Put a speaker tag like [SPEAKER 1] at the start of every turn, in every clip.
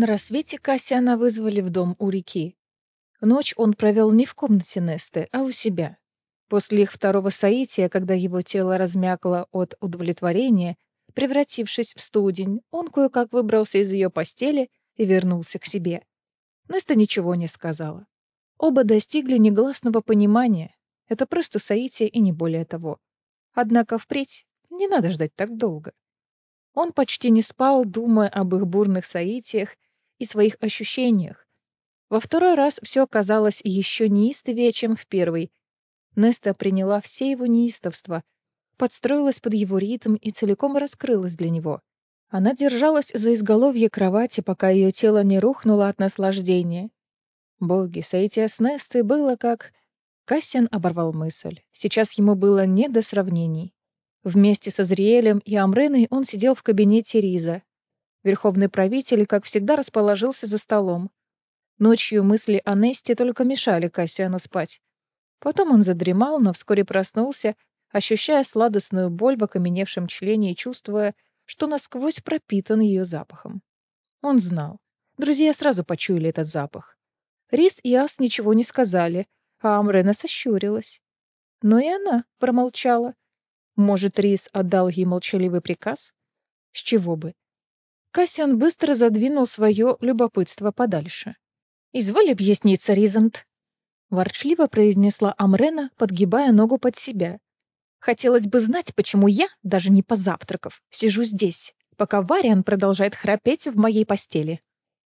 [SPEAKER 1] На рассвете Кассиана вызвали в дом у реки. Ночь он провел не в комнате Несты, а у себя. После их второго соития, когда его тело размякло от удовлетворения, превратившись в студень, он кое-как выбрался из ее постели и вернулся к себе. Неста ничего не сказала. Оба достигли негласного понимания. Это просто соитие и не более того. Однако впредь не надо ждать так долго. Он почти не спал, думая об их бурных соитиях и своих ощущениях. Во второй раз все оказалось еще неистовее, чем в первый. Неста приняла все его неистовства, подстроилась под его ритм и целиком раскрылась для него. Она держалась за изголовье кровати, пока ее тело не рухнуло от наслаждения. Боги, соитие с Нестой было как... Кассиан оборвал мысль. Сейчас ему было не до сравнений. Вместе со Зриэлем и Амреной он сидел в кабинете Риза. Верховный правитель, как всегда, расположился за столом. Ночью мысли о Несте только мешали Кассиану спать. Потом он задремал, но вскоре проснулся, ощущая сладостную боль в окаменевшем члене и чувствуя, что насквозь пропитан ее запахом. Он знал. Друзья сразу почуяли этот запах. Рис и Ас ничего не сказали, а Амрена сощурилась. Но и она промолчала. Может, Рис отдал ей молчаливый приказ? С чего бы? Кассиан быстро задвинул свое любопытство подальше. «Изволь объясниться, Ризант», — ворчливо произнесла Амрена, подгибая ногу под себя. «Хотелось бы знать, почему я, даже не позавтракав, сижу здесь, пока Вариан продолжает храпеть в моей постели».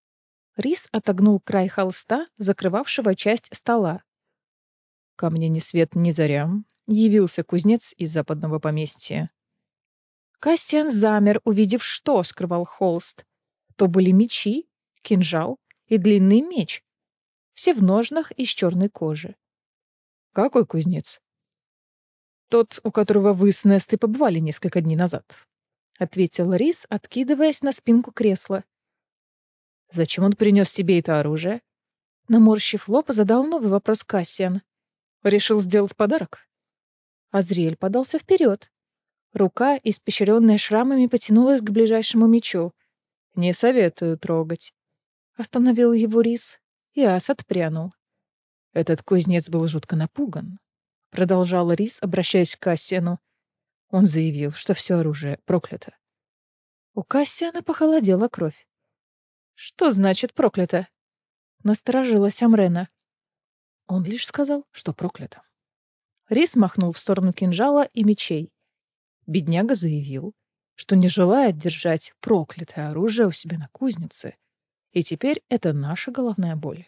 [SPEAKER 1] Рис отогнул край холста, закрывавшего часть стола. «Ко мне ни свет ни заря. Явился кузнец из западного поместья». Кассиан замер, увидев, что скрывал холст. То были мечи, кинжал и длинный меч, все в ножнах из черной кожи. «Какой кузнец?» «Тот, у которого вы с Нестой побывали несколько дней назад», — ответил Рис, откидываясь на спинку кресла. «Зачем он принес тебе это оружие?» Наморщив лоб, задал новый вопрос Кассиан. «Решил сделать подарок?» Азриэль подался вперед. Рука, испещренная шрамами, потянулась к ближайшему мечу. «Не советую трогать», — остановил его Рис, и Ас отпрянул. «Этот кузнец был жутко напуган», — продолжал Рис, обращаясь к Кассиану. Он заявил, что все оружие проклято. У Кассиана похолодела кровь. «Что значит проклято?» — насторожилась Амрена. Он лишь сказал, что проклято. Рис махнул в сторону кинжала и мечей. Бедняга заявил, что не желает держать проклятое оружие у себя на кузнице, и теперь это наша головная боль.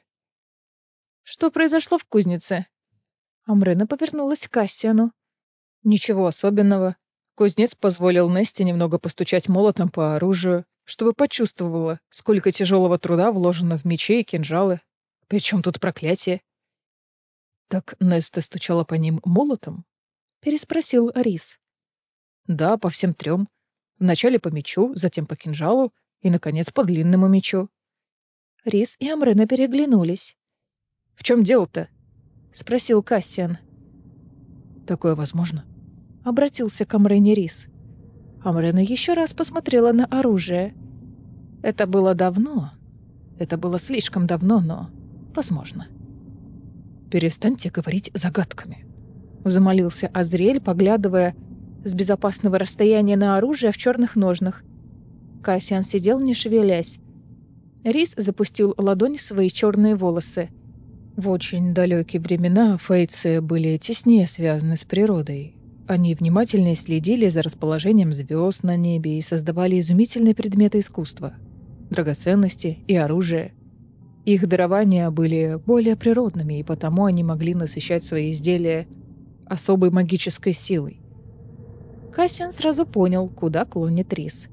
[SPEAKER 1] «Что произошло в кузнице?» Амрена повернулась к Кассиану. «Ничего особенного. Кузнец позволил Несте немного постучать молотом по оружию, чтобы почувствовала, сколько тяжелого труда вложено в мечи и кинжалы. Причем тут проклятие?» «Так Неста стучала по ним молотом?» — переспросил Рис. «Да, по всем трем. Вначале по мечу, затем по кинжалу и, наконец, по длинному мечу». Рис и Амрена переглянулись. «В чем дело-то?» — спросил Кассиан. «Такое возможно?» — обратился к Амрене Рис. Амрена еще раз посмотрела на оружие. Это было давно. Это было слишком давно, но возможно. «Перестаньте говорить загадками», — взмолился Азриэль, поглядывая с безопасного расстояния на оружие в черных ножнах. Кассиан сидел, не шевелясь. Рис запустил ладонь в свои черные волосы. В очень далекие времена фейцы были теснее связаны с природой. Они внимательно следили за расположением звезд на небе и создавали изумительные предметы искусства, драгоценности и оружие. Их дарования были более природными, и потому они могли насыщать свои изделия особой магической силой. Кассиан сразу понял, куда клонит Рис.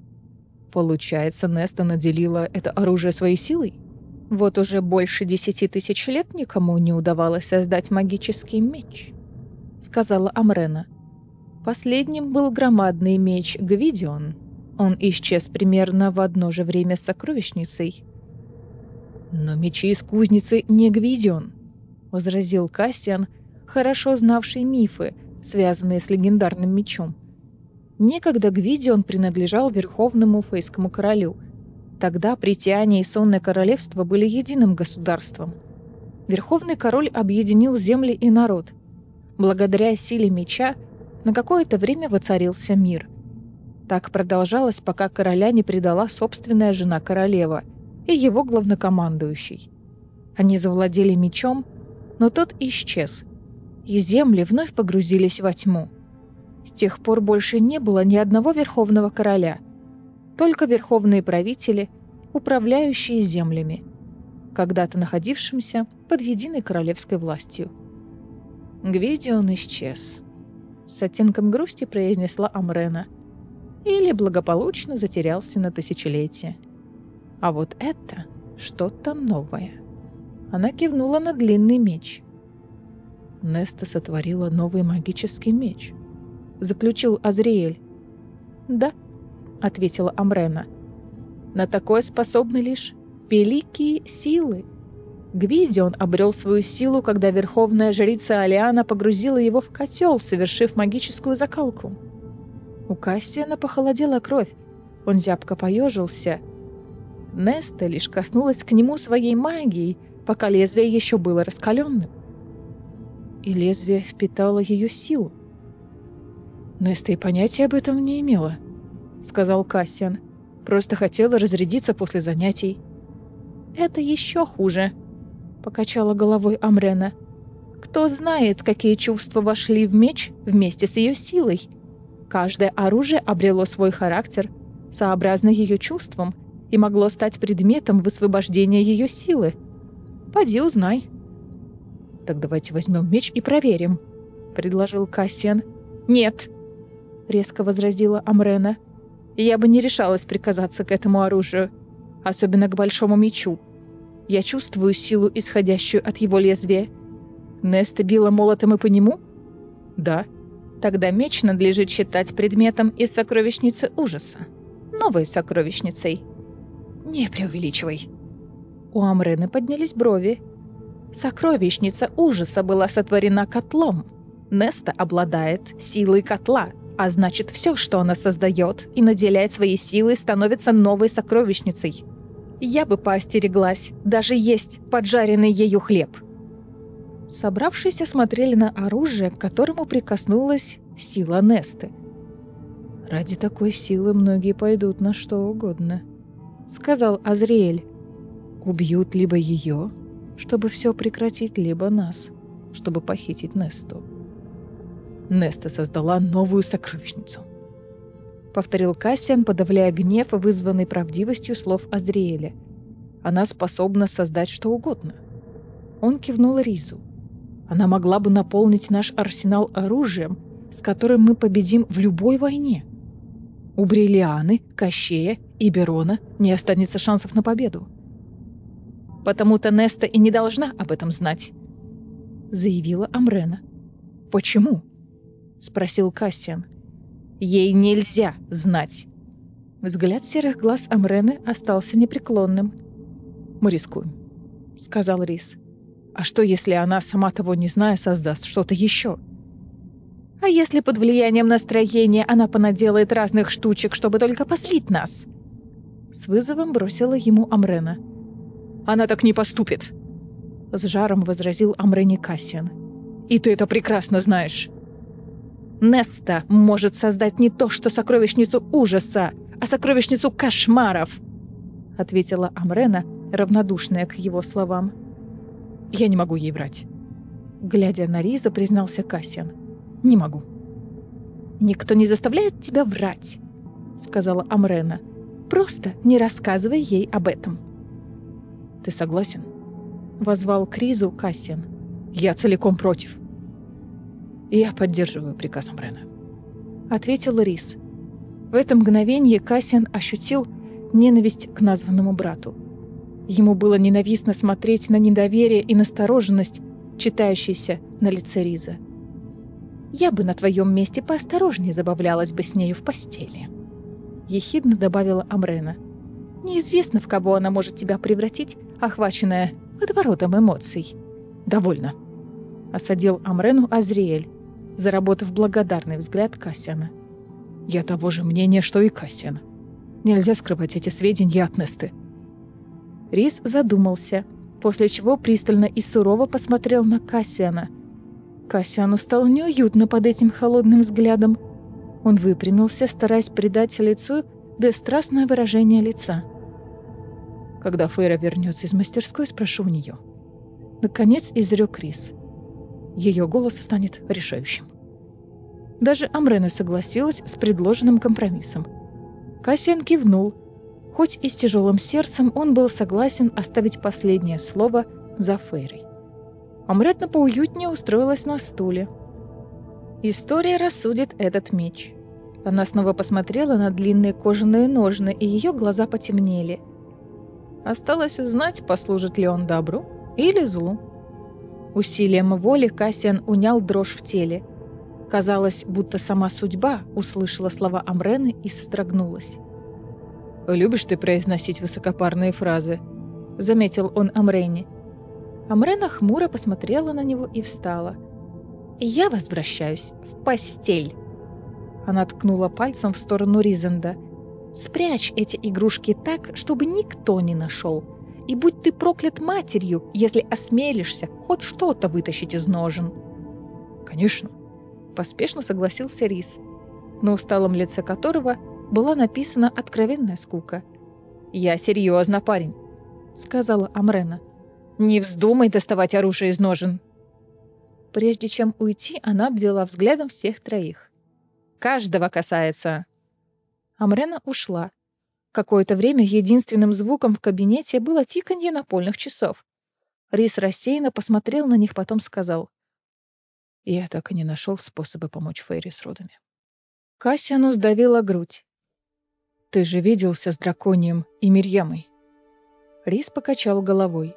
[SPEAKER 1] Получается, Неста наделила это оружие своей силой? Вот уже больше 10 000 лет никому не удавалось создать магический меч, сказала Амрена. Последним был громадный меч Гвидион. Он исчез примерно в одно же время с сокровищницей. «Но мечи из кузницы не Гвидион», — возразил Кассиан, хорошо знавший мифы, связанные с легендарным мечом. Некогда Гвидион принадлежал верховному фейскому королю. Тогда Притяне и Сонное Королевство были единым государством. Верховный король объединил земли и народ. Благодаря силе меча на какое-то время воцарился мир. Так продолжалось, пока короля не предала собственная жена королева и его главнокомандующий. Они завладели мечом, но тот исчез, и земли вновь погрузились во тьму. С тех пор больше не было ни одного верховного короля, только верховные правители, управляющие землями, когда-то находившимся под единой королевской властью. Гвидион исчез. С оттенком грусти произнесла Амрена. Или благополучно затерялся на тысячелетие. А вот это что-то новое. Она кивнула на длинный меч. Неста сотворила новый магический меч. Заключил Азриэль. Да, ответила Амрена. На такое способны лишь великие силы. Гвидион обрел свою силу, когда верховная жрица Алиана погрузила его в котел, совершив магическую закалку. У Кассиана похолодела кровь. Он зябко поежился. Неста лишь коснулась к нему своей магией, пока лезвие еще было раскаленным. И лезвие впитало ее силу. Неста и понятия об этом не имела, сказал Кассиан. Просто хотела разрядиться после занятий. Это еще хуже, покачала головой Амрена. Кто знает, какие чувства вошли в меч вместе с ее силой. Каждое оружие обрело свой характер, сообразно ее чувствам, и могло стать предметом высвобождения ее силы. Поди узнай. Так давайте возьмем меч и проверим, предложил Кассиан. Нет, резко возразила Амрена. Я бы не решалась приказаться к этому оружию, особенно к большому мечу. Я чувствую силу, исходящую от его лезвия. Неста била молотом и по нему? Да. Тогда меч надлежит считать предметом из сокровищницы ужаса. Новой сокровищницей. Не преувеличивай. У Амрены поднялись брови. Сокровищница ужаса была сотворена котлом. Неста обладает силой котла, а значит, все, что она создает и наделяет своей силой, становится новой сокровищницей. Я бы поостереглась даже есть поджаренный ею хлеб. Собравшиеся смотрели на оружие, к которому прикоснулась сила Несты. «Ради такой силы многие пойдут на что угодно», — сказал Азриэль. «Убьют либо ее, чтобы все прекратить, либо нас, чтобы похитить Несту». «Неста создала новую сокровищницу», — повторил Кассиан, подавляя гнев, вызванный правдивостью слов Азриэля. «Она способна создать что угодно». Он кивнул Ризу. «Она могла бы наполнить наш арсенал оружием, с которым мы победим в любой войне. У Бриллианы, Кощея и Берона не останется шансов на победу». «Потому-то Неста и не должна об этом знать», — заявила Амрена. «Почему?» — спросил Кассиан. «Ей нельзя знать». Взгляд серых глаз Амрены остался непреклонным. «Мы рискуем», — сказал Рис. «А что, если она, сама того не зная, создаст что-то еще?» «А если под влиянием настроения она понаделает разных штучек, чтобы только позлить нас?» С вызовом бросила ему Амрена. «Она так не поступит!» С жаром возразил Амрене Кассиан. «И ты это прекрасно знаешь!» «Неста может создать не то что сокровищницу ужаса, а сокровищницу кошмаров!» Ответила Амрена, равнодушная к его словам. «Я не могу ей врать», — глядя на Риза, признался Кассиан. «Не могу». «Никто не заставляет тебя врать», — сказала Амрена. «Просто не рассказывай ей об этом». «Ты согласен?» — воззвал к Ризу Кассиан. «Я целиком против». «Я поддерживаю приказ Амрена», — ответил Риз. В это мгновение Кассиан ощутил ненависть к названному брату. Ему было ненавистно смотреть на недоверие и настороженность, читающиеся на лице Риза. «Я бы на твоем месте поосторожнее забавлялась бы с нею в постели», — ехидно добавила Амрена. «Неизвестно, в кого она может тебя превратить, охваченная водоворотом эмоций». «Довольно», — осадил Амрену Азриэль, заработав благодарный взгляд Кассиана. «Я того же мнения, что и Кассиан». Нельзя скрывать эти сведения от Несты. Рис задумался, после чего пристально и сурово посмотрел на Кассиана. Кассиану стало неуютно под этим холодным взглядом. Он выпрямился, стараясь придать лицу бесстрастное выражение лица. «Когда Фейра вернется из мастерской, спрошу у нее». Наконец изрек Рис. Ее голос станет решающим. Даже Амрена согласилась с предложенным компромиссом. Кассиан кивнул. Хоть и с тяжелым сердцем, он был согласен оставить последнее слово за Фейрой. Амретна поуютнее устроилась на стуле. История рассудит этот меч. Она снова посмотрела на длинные кожаные ножны, и ее глаза потемнели. Осталось узнать, послужит ли он добру или злу. Усилием воли Кассиан унял дрожь в теле. Казалось, будто сама судьба услышала слова Амрены и содрогнулась. «Любишь ты произносить высокопарные фразы?» — заметил он Амрене. Амрена хмуро посмотрела на него и встала. «Я возвращаюсь в постель!» Она ткнула пальцем в сторону Ризенда. «Спрячь эти игрушки так, чтобы никто не нашел. И будь ты проклят матерью, если осмелишься хоть что-то вытащить из ножен!» «Конечно!» — поспешно согласился Риз, на усталом лице которого была написана откровенная скука. «Я серьезно, парень», — сказала Амрена. «Не вздумай доставать оружие из ножен». Прежде чем уйти, она обвела взглядом всех троих. «Каждого касается». Амрена ушла. Какое-то время единственным звуком в кабинете было тиканье напольных часов. Рис рассеянно посмотрел на них, потом сказал: «Я так и не нашел способа помочь Фейре с родами». Кассиану сдавила грудь. «Ты же виделся с драконием и Мирьямой?» Рис покачал головой.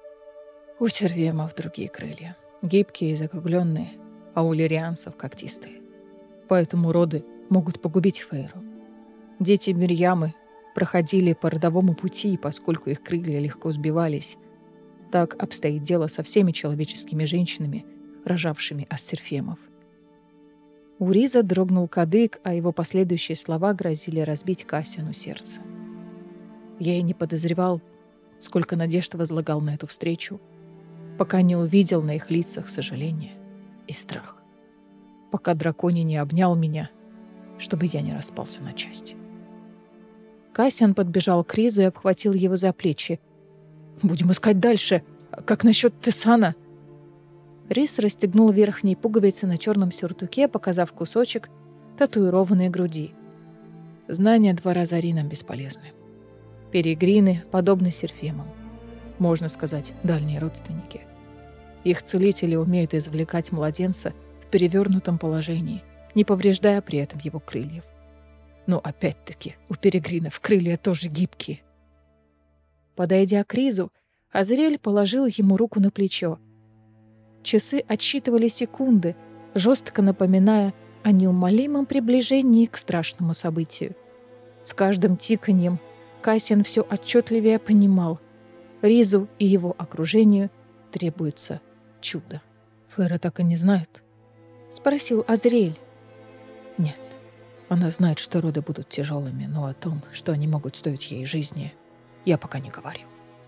[SPEAKER 1] «У сервемов другие крылья, гибкие и закругленные, а у лирианцев когтистые. Поэтому роды могут погубить Фейру. Дети Мирьямы проходили по родовому пути, поскольку их крылья легко сбивались. Так обстоит дело со всеми человеческими женщинами, рожавшими от серфемов». У Риза дрогнул кадык, а его последующие слова грозили разбить Кассиану сердце. Я и не подозревал, сколько надежд возлагал на эту встречу, пока не увидел на их лицах сожаление и страх, пока драконий не обнял меня, чтобы я не распался на части. Кассиан подбежал к Ризу и обхватил его за плечи. «Будем искать дальше. Как насчет Тесана?» Рис расстегнул верхние пуговицы на черном сюртуке, показав кусочек татуированной груди. Знания двора Заринам бесполезны. Перегрины подобны серфемам. Можно сказать, дальние родственники. Их целители умеют извлекать младенца в перевернутом положении, не повреждая при этом его крыльев. Но опять-таки у перегринов крылья тоже гибкие. Подойдя к Ризу, Азриэль положил ему руку на плечо. Часы отсчитывали секунды, жестко напоминая о неумолимом приближении к страшному событию. С каждым тиканьем Кассиан все отчетливее понимал: Ризу и его окружению требуется чудо. «Фейра так и не знает?» — спросил Азриэль. «Нет. Она знает, что роды будут тяжелыми, но о том, что они могут стоить ей жизни, я пока не говорил».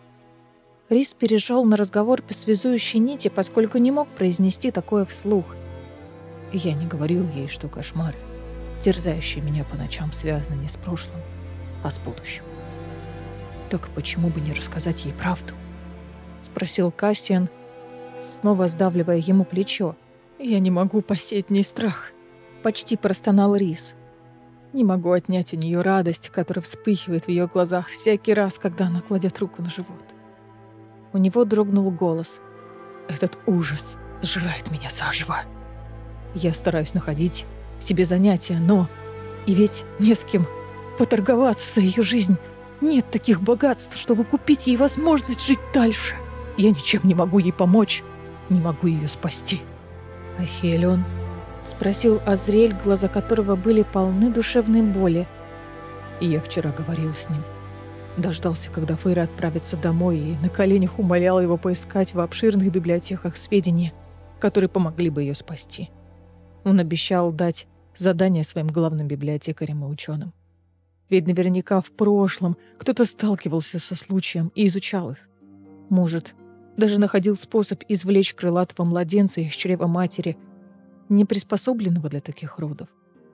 [SPEAKER 1] Рис перешел на разговор по связующей нити, поскольку не мог произнести такое вслух. И я не говорил ей, что кошмары, терзающие меня по ночам, связаны не с прошлым, а с будущим. «Так почему бы не рассказать ей правду?» — спросил Кассиан, снова сдавливая ему плечо. «Я не могу посеять в ней страх», — почти простонал Рис. «Не могу отнять у нее радость, которая вспыхивает в ее глазах всякий раз, когда она кладет руку на живот». У него дрогнул голос. «Этот ужас сжирает меня заживо. Я стараюсь находить себе занятия, но... И ведь не с кем поторговаться за ее жизнь. Нет таких богатств, чтобы купить ей возможность жить дальше. Я ничем не могу ей помочь, не могу ее спасти». «А Хелион?» — спросил Азриэль, глаза которого были полны душевной боли. И я вчера говорил с ним. Дождался, когда Фейра отправится домой, и на коленях умолял его поискать в обширных библиотеках сведения, которые помогли бы ее спасти. Он обещал дать задание своим главным библиотекарям и ученым. Ведь наверняка в прошлом кто-то сталкивался со случаем и изучал их. Может, даже находил способ извлечь крылатого младенца из чрева матери, не приспособленного для таких родов.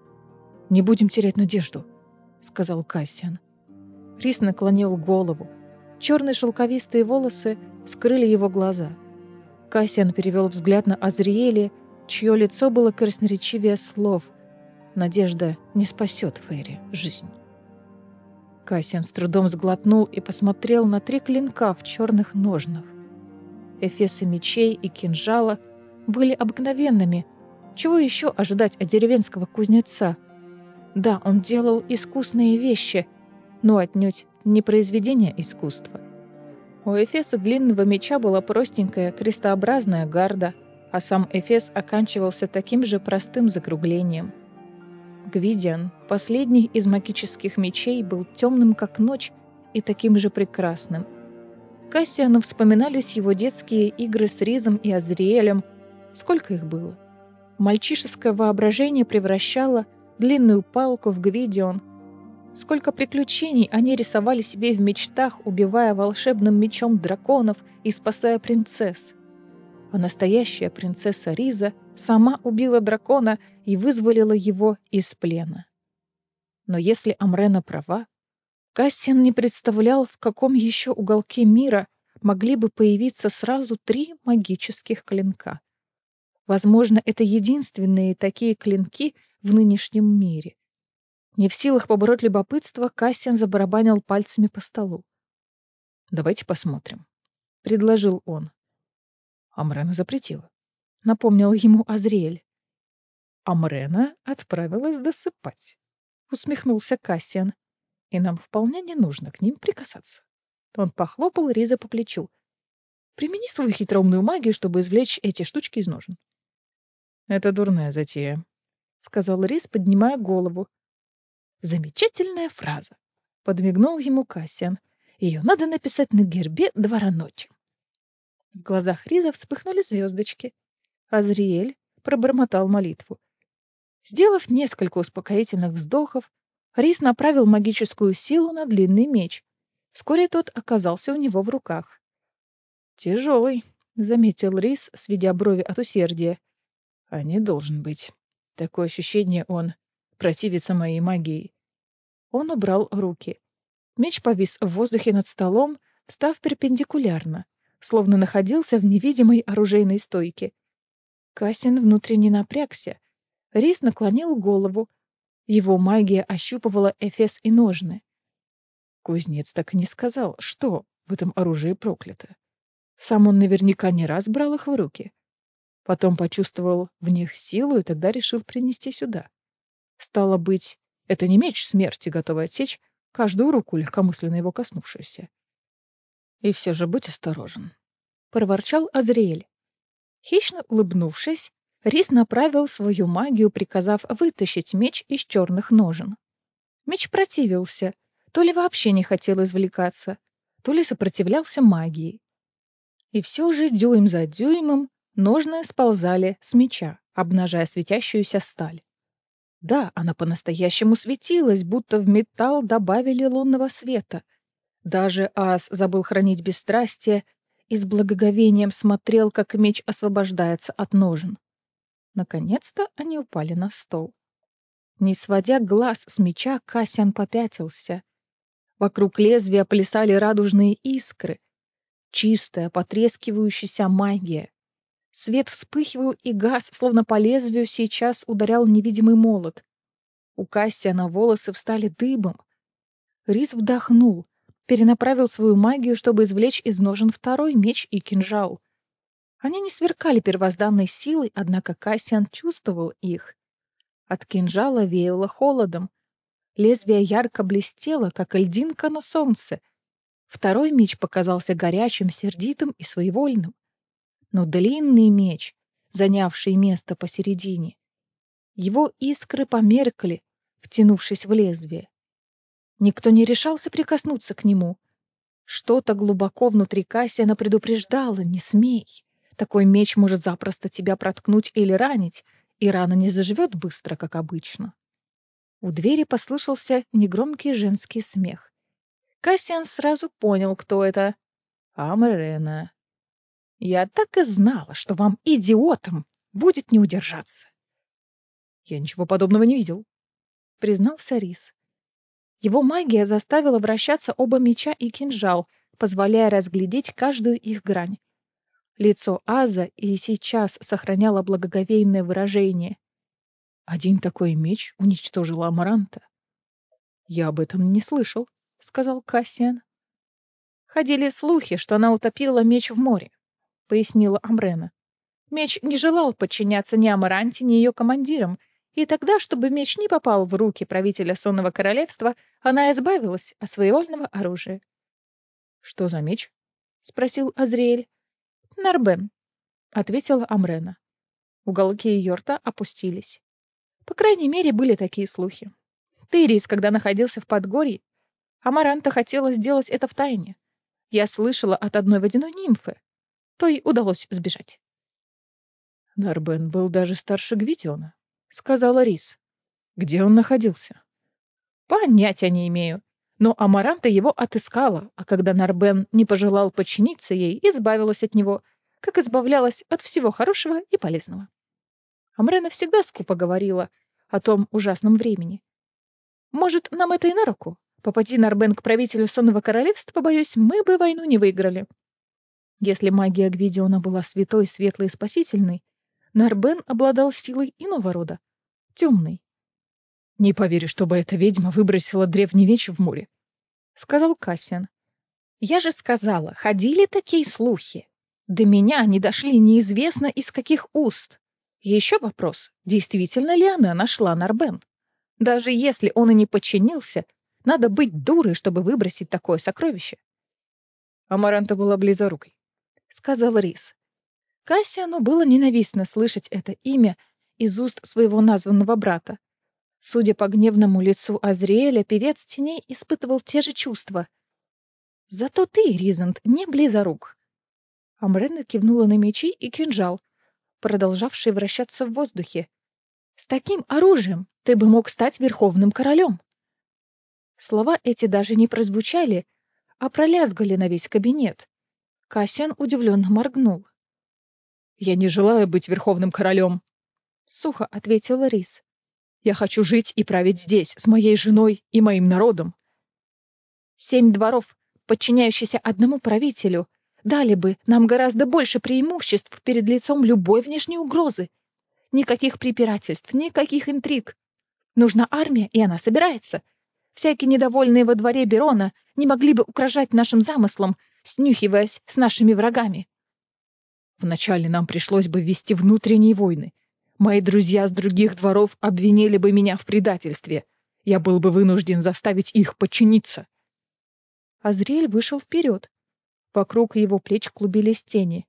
[SPEAKER 1] «Не будем терять надежду», — сказал Кассиан. Рис наклонил голову. Черные шелковистые волосы скрыли его глаза. Кассиан перевел взгляд на Азриэля, чье лицо было красноречивее слов. Надежда не спасет Фейри жизнь. Кассиан с трудом сглотнул и посмотрел на 3 клинка в черных ножнах. Эфесы мечей и кинжала были обыкновенными. Чего еще ожидать от деревенского кузнеца? Да, он делал искусные вещи, но отнюдь не произведение искусства. У эфеса длинного меча была простенькая крестообразная гарда, а сам эфес оканчивался таким же простым закруглением. Гвидиан, последний из магических мечей, был темным, как ночь, и таким же прекрасным. Кассиану вспоминались его детские игры с Ризом и Азриэлем. Сколько их было? Мальчишеское воображение превращало длинную палку в Гвидион. Сколько приключений они рисовали себе в мечтах, убивая волшебным мечом драконов и спасая принцесс. А настоящая принцесса Риза сама убила дракона и вызволила его из плена. Но если Амрена права, Кассиан не представлял, в каком еще уголке мира могли бы появиться сразу 3 магических клинка. Возможно, это единственные такие клинки в нынешнем мире. Не в силах побороть любопытство, Кассиан забарабанил пальцами по столу. «Давайте посмотрим», — предложил он. Амрена запретила. Напомнил ему Азриэль. Амрена отправилась досыпать. Усмехнулся Кассиан. И нам вполне не нужно к ним прикасаться. Он похлопал Риза по плечу. Примени свою хитроумную магию, чтобы извлечь эти штучки из ножен. Это дурная затея, сказал Риз, поднимая голову. Замечательная фраза, подмигнул ему Кассиан. Ее надо написать на гербе двора ночи. В глазах Риза вспыхнули звездочки. Азриэль пробормотал молитву. Сделав несколько успокоительных вздохов, Риз направил магическую силу на длинный меч. Вскоре тот оказался у него в руках. «Тяжелый», — заметил Риз, сведя брови от усердия. «А не должен быть. Такое ощущение, он противится моей магии». Он убрал руки. Меч повис в воздухе над столом, встав перпендикулярно, словно находился в невидимой оружейной стойке. Кассиан внутренне напрягся. Риз наклонил голову. Его магия ощупывала эфес и ножны. Кузнец так и не сказал, что в этом оружии проклято. Сам он наверняка не раз брал их в руки. Потом почувствовал в них силу и тогда решил принести сюда. Стало быть, это не меч смерти, готовый отсечь каждую руку, легкомысленно его коснувшуюся. И все же будь осторожен, — проворчал Азриэль. Хищно улыбнувшись, Рис направил свою магию, приказав вытащить меч из черных ножен. Меч противился, то ли вообще не хотел извлекаться, то ли сопротивлялся магии. И все же дюйм за дюймом ножны сползали с меча, обнажая светящуюся сталь. Да, она по-настоящему светилась, будто в металл добавили лунного света. Даже ас забыл хранить бесстрастие и с благоговением смотрел, как меч освобождается от ножен. Наконец-то они упали на стол. Не сводя глаз с меча, Кассиан попятился. Вокруг лезвия плясали радужные искры. Чистая, потрескивающаяся магия. Свет вспыхивал и гас, словно по лезвию сейчас ударял невидимый молот. У Кассиана волосы встали дыбом. Рис вдохнул, перенаправил свою магию, чтобы извлечь из ножен второй меч и кинжал. Они не сверкали первозданной силой, однако Кассиан чувствовал их. От кинжала веяло холодом. Лезвие ярко блестело, как льдинка на солнце. Второй меч показался горячим, сердитым и своевольным. Но длинный меч, занявший место посередине, его искры померкли, втянувшись в лезвие. Никто не решался прикоснуться к нему. Что-то глубоко внутри Кассиана предупреждало: не смей. Такой меч может запросто тебя проткнуть или ранить, и рана не заживет быстро, как обычно. У двери послышался негромкий женский смех. Кассиан сразу понял, кто это. Амрена. «Я так и знала, что вам, идиотам, будет не удержаться». «Я ничего подобного не видел», — признался Рис. Его магия заставила вращаться оба меча и кинжал, позволяя разглядеть каждую их грань. Лицо Аза и сейчас сохраняло благоговейное выражение. Один такой меч уничтожил Амаранта. «Я об этом не слышал», — сказал Кассиан. «Ходили слухи, что она утопила меч в море», — пояснила Амрена. «Меч не желал подчиняться ни Амаранте, ни ее командирам, и тогда, чтобы меч не попал в руки правителя Сонного Королевства, она избавилась от своевольного оружия». «Что за меч?» — спросил Азриэль. «Нарбен», — ответила Амрена. Уголки ее рта опустились. По крайней мере, были такие слухи. Ты, Рис, когда находился в Подгорье, Амаранта хотела сделать это втайне. Я слышала от одной водяной нимфы. Той удалось сбежать. Нарбен был даже старше Гвидиона, сказала Рис. Где он находился? Понятия не имею. Но Амаранта его отыскала, а когда Нарбен не пожелал подчиниться ей, избавилась от него, как избавлялась от всего хорошего и полезного. Амрена всегда скупо говорила о том ужасном времени. Может, нам это и на руку? Попади Нарбен к правителю Сонного Королевства, боюсь, мы бы войну не выиграли. Если магия Гвидиона была святой, светлой и спасительной, Нарбен обладал силой иного рода, темной. «Не поверю, чтобы эта ведьма выбросила древний меч в море», — сказал Кассиан. «Я же сказала, ходили такие слухи. До меня они дошли неизвестно из каких уст. Еще вопрос, действительно ли она нашла Нарбен? Даже если он и не подчинился, надо быть дурой, чтобы выбросить такое сокровище». «Амаранта была близорукой», — сказал Рис. Кассиану было ненавистно слышать это имя из уст своего названного брата. Судя по гневному лицу Азриэля, певец теней испытывал те же чувства. «Зато ты, Ризант, не близорук». Амрена кивнула на мечи и кинжал, продолжавшие вращаться в воздухе. «С таким оружием ты бы мог стать верховным королем». Слова эти даже не прозвучали, а пролязгали на весь кабинет. Кассиан удивленно моргнул. «Я не желаю быть верховным королем», — сухо ответила Рис. «Я хочу жить и править здесь, с моей женой и моим народом». 7 дворов, подчиняющиеся одному правителю, дали бы нам гораздо больше преимуществ перед лицом любой внешней угрозы. Никаких препирательств, никаких интриг. Нужна армия, и она собирается. Всякие недовольные во дворе Берона не могли бы угрожать нашим замыслам, снюхиваясь с нашими врагами. Вначале нам пришлось бы вести внутренние войны. Мои друзья с других дворов обвинили бы меня в предательстве. Я был бы вынужден заставить их подчиниться. Азриэль вышел вперед. Вокруг его плеч клубились тени.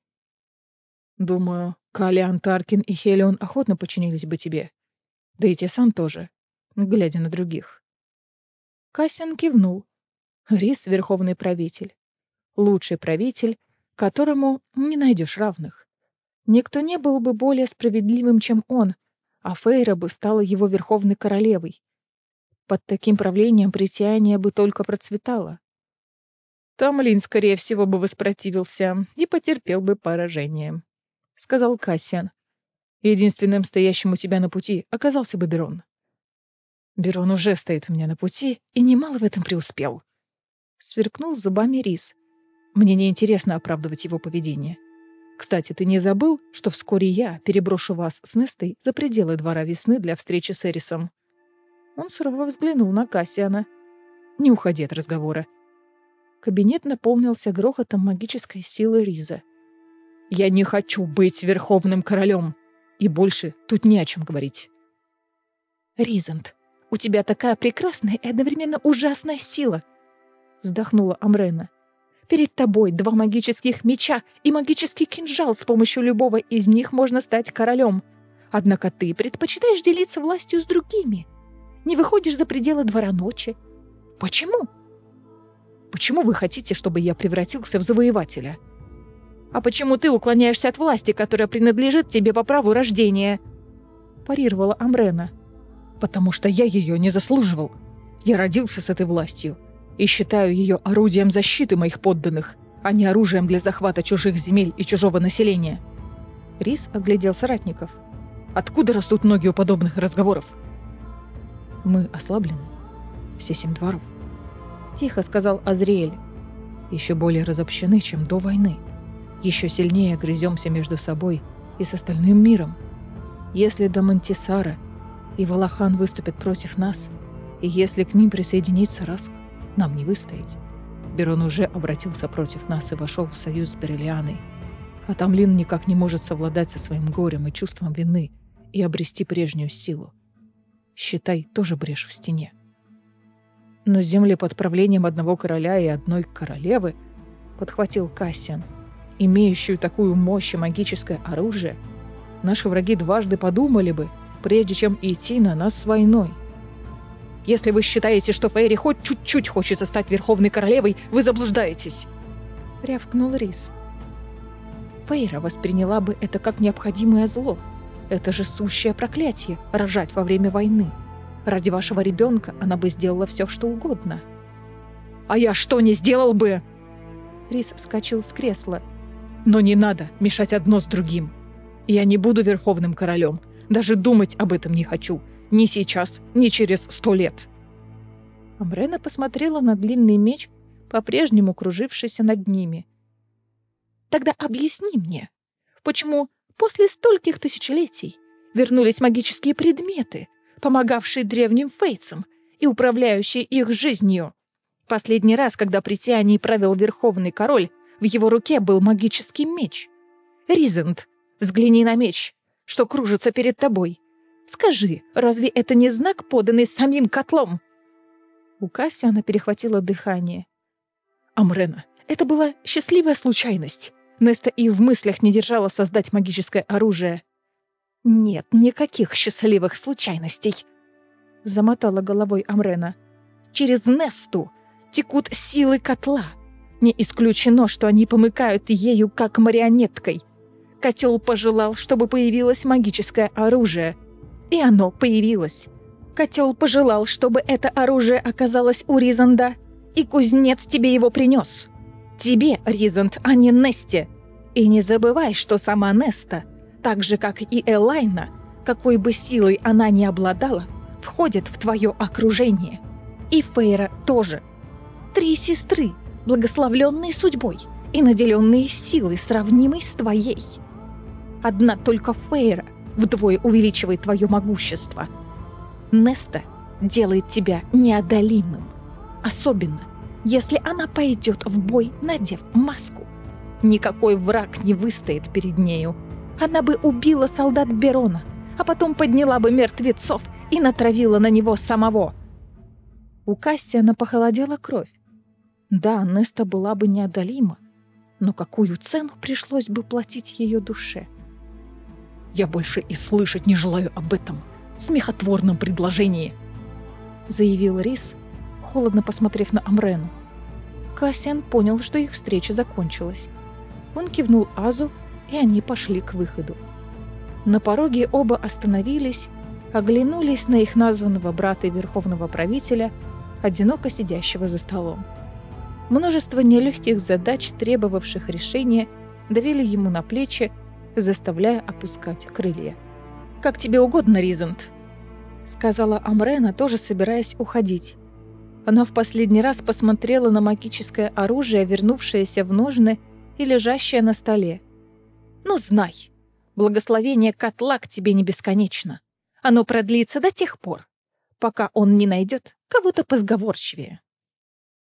[SPEAKER 1] Думаю, Калиан, Таркин и Хелион охотно подчинились бы тебе. Да и те сам тоже, глядя на других. Кассиан кивнул. Рис — верховный правитель. Лучший правитель, которому не найдешь равных. Никто не был бы более справедливым, чем он, а Фейра бы стала его верховной королевой. Под таким правлением притяние бы только процветало. Тамлин, скорее всего, бы воспротивился и потерпел бы поражение, — сказал Кассиан. Единственным стоящим у тебя на пути оказался бы Берон. Берон уже стоит у меня на пути и немало в этом преуспел. Сверкнул зубами Рис. Мне неинтересно оправдывать его поведение. Кстати, ты не забыл, что вскоре я переброшу вас с Нестой за пределы Двора Весны для встречи с Эрисом? Он сурово взглянул на Кассиана. Не уходи от разговора. Кабинет наполнился грохотом магической силы Риза. «Я не хочу быть верховным королем, и больше тут не о чем говорить». «Ризант, у тебя такая прекрасная и одновременно ужасная сила!» — вздохнула Амрена. «Перед тобой 2 магических меча и магический кинжал, с помощью любого из них можно стать королем. Однако ты предпочитаешь делиться властью с другими. Не выходишь за пределы Двора Ночи. Почему?» «Почему вы хотите, чтобы я превратился в завоевателя?» «А почему ты уклоняешься от власти, которая принадлежит тебе по праву рождения?» — парировала Амрена. Потому что я ее не заслуживал. Я родился с этой властью и считаю ее орудием защиты моих подданных, а не оружием для захвата чужих земель и чужого населения. Рис оглядел соратников. Откуда растут ноги у подобных разговоров? Мы ослаблены, все 7 дворов. Тихо сказал Азриэль. Еще более разобщены, чем до войны. Еще сильнее грыземся между собой и с остальным миром. Если Дамантисара и Валахан выступят против нас, и если к ним присоединится Раск, нам не выстоять. Берон уже обратился против нас и вошел в союз с Берелианой. А Тамлин никак не может совладать со своим горем и чувством вины и обрести прежнюю силу. Считай, тоже брешь в стене. Но земли под правлением одного короля и одной королевы, подхватил Кассиан, имеющую такую мощь и магическое оружие, наши враги дважды подумали бы, прежде чем идти на нас с войной. Если вы считаете, что Фейри хоть чуть-чуть хочется стать Верховной Королевой, вы заблуждаетесь!» — рявкнул Рис. Фейра восприняла бы это как необходимое зло. Это же сущее проклятие — рожать во время войны. Ради вашего ребенка она бы сделала все, что угодно. «А я что не сделал бы?» Рис вскочил с кресла. «Но не надо мешать одно с другим. Я не буду Верховным Королем. Даже думать об этом не хочу. Ни сейчас, ни через 100 лет». Амрена посмотрела на длинный меч, по-прежнему кружившийся над ними. «Тогда объясни мне, почему после стольких тысячелетий вернулись магические предметы, помогавшие древним фейцам и управляющие их жизнью? Последний раз, когда при Тиании правил Верховный Король, в его руке был магический меч. Ризент, взгляни на меч, что кружится перед тобой. Скажи, разве это не знак, поданный самим котлом?» У Кассиана перехватило дыхание. «Амрена, это была счастливая случайность. Неста и в мыслях не держала создать магическое оружие». «Нет никаких счастливых случайностей», — замотала головой Амрена. «Через Несту текут силы котла. Не исключено, что они помыкают ею как марионеткой. Котел пожелал, чтобы появилось магическое оружие. И оно появилось. Котел пожелал, чтобы это оружие оказалось у Ризанда, и кузнец тебе его принес. Тебе, Ризанд, а не Несте. И не забывай, что сама Неста, так же, как и Элайна, какой бы силой она ни обладала, входит в твое окружение. И Фейра тоже. 3 сестры, благословленные судьбой и наделенные силой, сравнимой с твоей. Одна только Фейра вдвое увеличивает твое могущество. Неста делает тебя неодолимым. Особенно, если она пойдет в бой, надев маску. Никакой враг не выстоит перед нею. Она бы убила солдат Берона, а потом подняла бы мертвецов и натравила на него самого. У Кассиана похолодела кровь. Да, Неста была бы неодолима, но какую цену пришлось бы платить ее душе? «Я больше и слышать не желаю об этом смехотворном предложении», — заявил Рис, холодно посмотрев на Амрену. Кассиан понял, что их встреча закончилась. Он кивнул Азу, и они пошли к выходу. На пороге оба остановились, оглянулись на их названного брата и верховного правителя, одиноко сидящего за столом. Множество нелегких задач, требовавших решения, давили ему на плечи, заставляя опускать крылья. «Как тебе угодно, Ризент», — сказала Амрена, тоже собираясь уходить. Она в последний раз посмотрела на магическое оружие, вернувшееся в ножны и лежащее на столе. «Ну, знай, благословение котла к тебе не бесконечно. Оно продлится до тех пор, пока он не найдет кого-то позговорчивее».